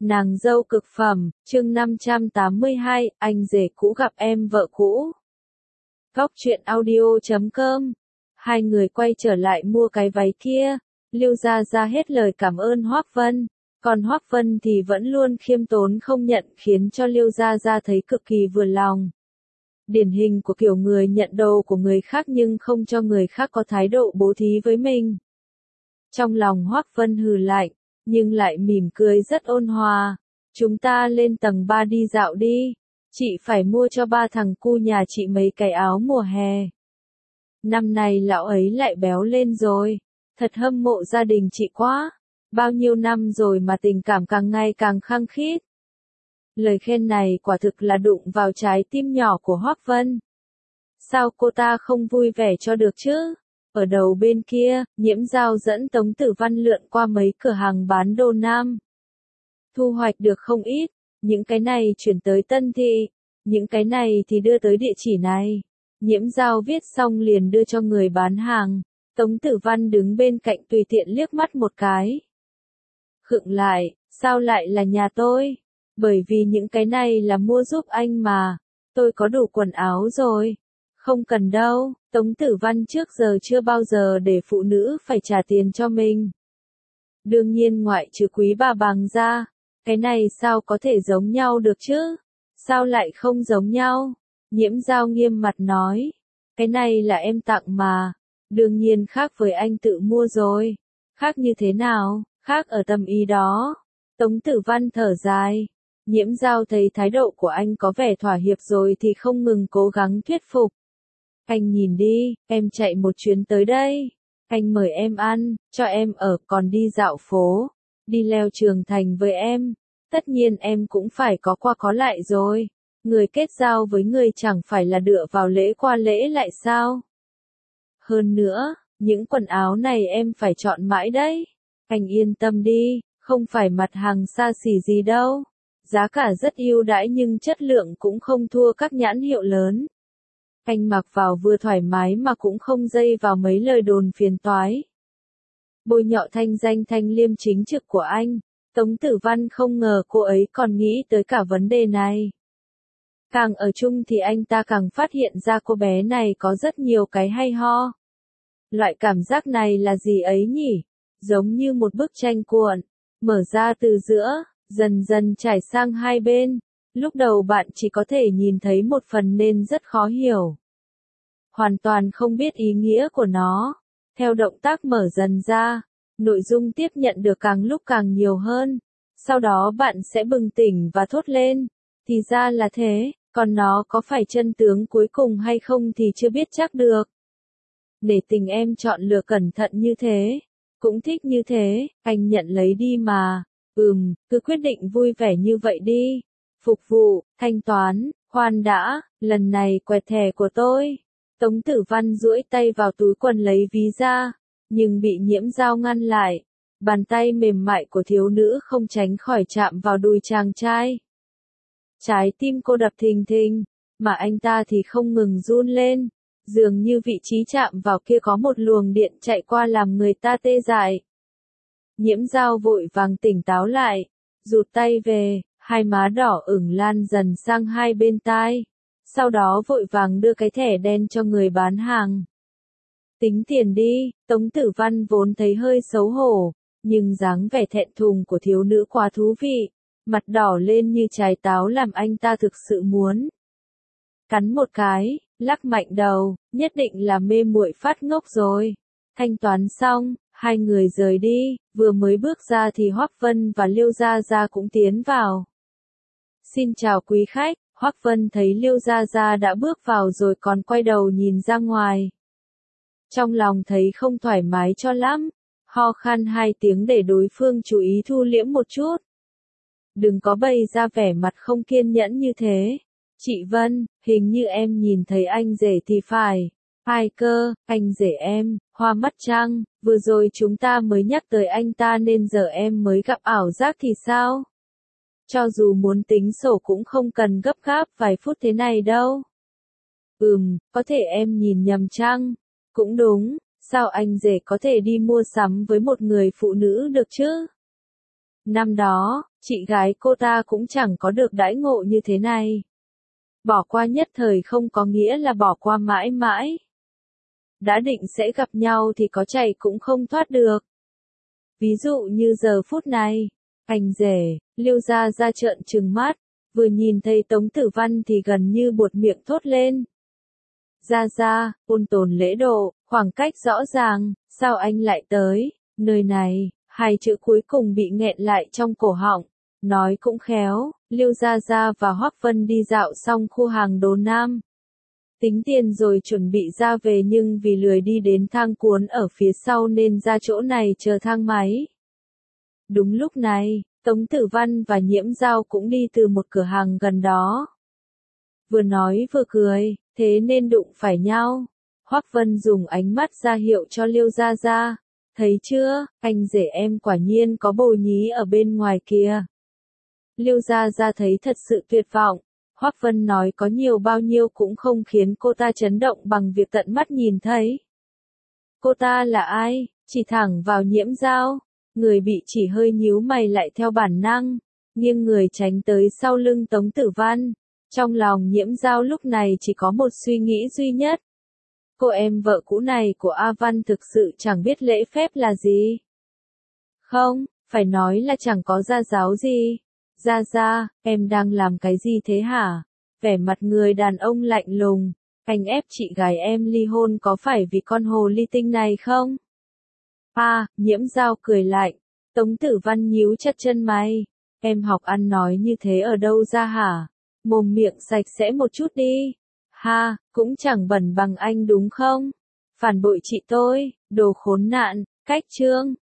Nàng dâu cực phẩm, chương 582, anh rể cũ gặp em vợ cũ. Góc truyện audio.com. Hai người quay trở lại mua cái váy kia, Lưu Gia Gia hết lời cảm ơn Hoắc Vân, còn Hoắc Vân thì vẫn luôn khiêm tốn không nhận, khiến cho Lưu Gia Gia thấy cực kỳ vừa lòng. Điển hình của kiểu người nhận đồ của người khác nhưng không cho người khác có thái độ bố thí với mình. Trong lòng Hoắc Vân hừ lạnh, nhưng lại mỉm cười rất ôn hòa. Chúng ta lên tầng 3 đi dạo đi. Chị phải mua cho ba thằng cu nhà chị mấy cái áo mùa hè. Năm này lão ấy lại béo lên rồi. Thật hâm mộ gia đình chị quá. Bao nhiêu năm rồi mà tình cảm càng ngày càng khăng khít. Lời khen này quả thực là đụng vào trái tim nhỏ của Hoắc Vân. Sao cô ta không vui vẻ cho được chứ? Ở đầu bên kia, Nhiễm Giao dẫn Tống Tử Văn lượn qua mấy cửa hàng bán đồ nam. Thu hoạch được không ít, những cái này chuyển tới Tân Thị, những cái này thì đưa tới địa chỉ này. Nhiễm Giao viết xong liền đưa cho người bán hàng, Tống Tử Văn đứng bên cạnh tùy tiện liếc mắt một cái. Khựng lại, sao lại là nhà tôi? Bởi vì những cái này là mua giúp anh mà, tôi có đủ quần áo rồi. Không cần đâu, Tống Tử Văn trước giờ chưa bao giờ để phụ nữ phải trả tiền cho mình. Đương nhiên ngoại trừ Quý Bà Bằng ra, cái này sao có thể giống nhau được chứ? Sao lại không giống nhau? Nhiễm Giao nghiêm mặt nói, cái này là em tặng mà, đương nhiên khác với anh tự mua rồi. Khác như thế nào? Khác ở tầm ý đó. Tống Tử Văn thở dài. Nhiễm Giao thấy thái độ của anh có vẻ thỏa hiệp rồi thì không ngừng cố gắng thuyết phục. Anh nhìn đi, em chạy một chuyến tới đây. Anh mời em ăn, cho em ở, còn đi dạo phố, đi leo Trường Thành với em. Tất nhiên em cũng phải có qua có lại rồi. Người kết giao với người chẳng phải là dựa vào lễ qua lễ lại sao? Hơn nữa, những quần áo này em phải chọn mãi đấy. Anh yên tâm đi, không phải mặt hàng xa xỉ gì đâu. Giá cả rất ưu đãi nhưng chất lượng cũng không thua các nhãn hiệu lớn. Anh mặc vào vừa thoải mái mà cũng không dây vào mấy lời đồn phiền toái. Bôi nhọ thanh danh Thanh Liêm chính trực của anh, Tống Tử Văn không ngờ cô ấy còn nghĩ tới cả vấn đề này. Càng ở chung thì anh ta càng phát hiện ra cô bé này có rất nhiều cái hay ho. Loại cảm giác này là gì ấy nhỉ? Giống như một bức tranh cuộn, mở ra từ giữa, dần dần trải sang hai bên. Lúc đầu bạn chỉ có thể nhìn thấy một phần nên rất khó hiểu. Hoàn toàn không biết ý nghĩa của nó. Theo động tác mở dần ra, nội dung tiếp nhận được càng lúc càng nhiều hơn. Sau đó bạn sẽ bừng tỉnh và thốt lên. Thì ra là thế, còn nó có phải chân tướng cuối cùng hay không thì chưa biết chắc được. Để tình em chọn lựa cẩn thận như thế, cũng thích như thế, anh nhận lấy đi mà. Cứ quyết định vui vẻ như vậy đi. Phục vụ, thanh toán, khoan đã, lần này quẹt thẻ của tôi. Tống Tử Văn duỗi tay vào túi quần lấy ví ra, nhưng bị Nhiễm Giao ngăn lại. Bàn tay mềm mại của thiếu nữ không tránh khỏi chạm vào đùi chàng trai. Trái tim cô đập thình thình, mà anh ta thì không ngừng run lên. Dường như vị trí chạm vào kia có một luồng điện chạy qua làm người ta tê dại. Nhiễm Giao vội vàng tỉnh táo lại, rụt tay về, hai má đỏ ửng lan dần sang hai bên tai. Sau đó vội vàng đưa cái thẻ đen cho người bán hàng. Tính tiền đi, Tống Tử Văn vốn thấy hơi xấu hổ, nhưng dáng vẻ thẹn thùng của thiếu nữ quá thú vị, mặt đỏ lên như trái táo làm anh ta thực sự muốn. Cắn một cái, lắc mạnh đầu, nhất định là mê muội phát ngốc rồi. Thanh toán xong, hai người rời đi, vừa mới bước ra thì Hoắc Vân và Liêu Gia Gia cũng tiến vào. Xin chào quý khách, Hoắc Vân thấy Liêu Gia Gia đã bước vào rồi còn quay đầu nhìn ra ngoài. Trong lòng thấy không thoải mái cho lắm, ho khan hai tiếng để đối phương chú ý thu liễm một chút. Đừng có bày ra vẻ mặt không kiên nhẫn như thế. Chị Vân, hình như em nhìn thấy anh rể thì phải. Ai cơ, anh rể em, Hoa Mắt Trăng, vừa rồi chúng ta mới nhắc tới anh ta nên giờ em mới gặp ảo giác thì sao? Cho dù muốn tính sổ cũng không cần gấp gáp vài phút thế này đâu. Có thể em nhìn nhầm chăng? Cũng đúng, sao anh rể có thể đi mua sắm với một người phụ nữ được chứ? Năm đó, chị gái cô ta cũng chẳng có được đãi ngộ như thế này. Bỏ qua nhất thời không có nghĩa là bỏ qua mãi mãi. Đã định sẽ gặp nhau thì có chạy cũng không thoát được. Ví dụ như giờ phút này, anh rể, Lưu Gia Gia trợn trừng mắt, vừa nhìn thấy Tống Tử Văn thì gần như buột miệng thốt lên. Gia Gia, ôn tồn lễ độ, khoảng cách rõ ràng, sao anh lại tới, nơi này, hai chữ cuối cùng bị nghẹn lại trong cổ họng. Nói cũng khéo, Lưu Gia Gia và Hoắc Vân đi dạo xong khu hàng đồ nam. Tính tiền rồi chuẩn bị ra về nhưng vì lười đi đến thang cuốn ở phía sau nên ra chỗ này chờ thang máy. Đúng lúc này, Tống Tử Văn và Nhiễm Giao cũng đi từ một cửa hàng gần đó. Vừa nói vừa cười, thế nên đụng phải nhau. Hoắc Vân dùng ánh mắt ra hiệu cho Lưu Gia Gia. Thấy chưa, anh rể em quả nhiên có bồ nhí ở bên ngoài kìa. Lưu Gia Gia thấy thật sự tuyệt vọng. Hoắc Vân nói có nhiều bao nhiêu cũng không khiến cô ta chấn động bằng việc tận mắt nhìn thấy. Cô ta là ai? Chỉ thẳng vào Nhiễm Giao. Người bị chỉ hơi nhíu mày lại theo bản năng, nghiêng người tránh tới sau lưng Tống Tử Văn. Trong lòng Nhiễm Giao lúc này chỉ có một suy nghĩ duy nhất. Cô em vợ cũ này của A Văn thực sự chẳng biết lễ phép là gì. Không, phải nói là chẳng có gia giáo gì. Gia Gia, em đang làm cái gì thế hả? Vẻ mặt người đàn ông lạnh lùng. Anh ép chị gái em ly hôn có phải vì con hồ ly tinh này không? Nhiễm Giao cười lạnh. Tống Tử Văn nhíu chặt chân mày. Em học ăn nói như thế ở đâu ra hả? Mồm miệng sạch sẽ một chút đi. Cũng chẳng bẩn bằng anh đúng không? Phản bội chị tôi, đồ khốn nạn, cách chương.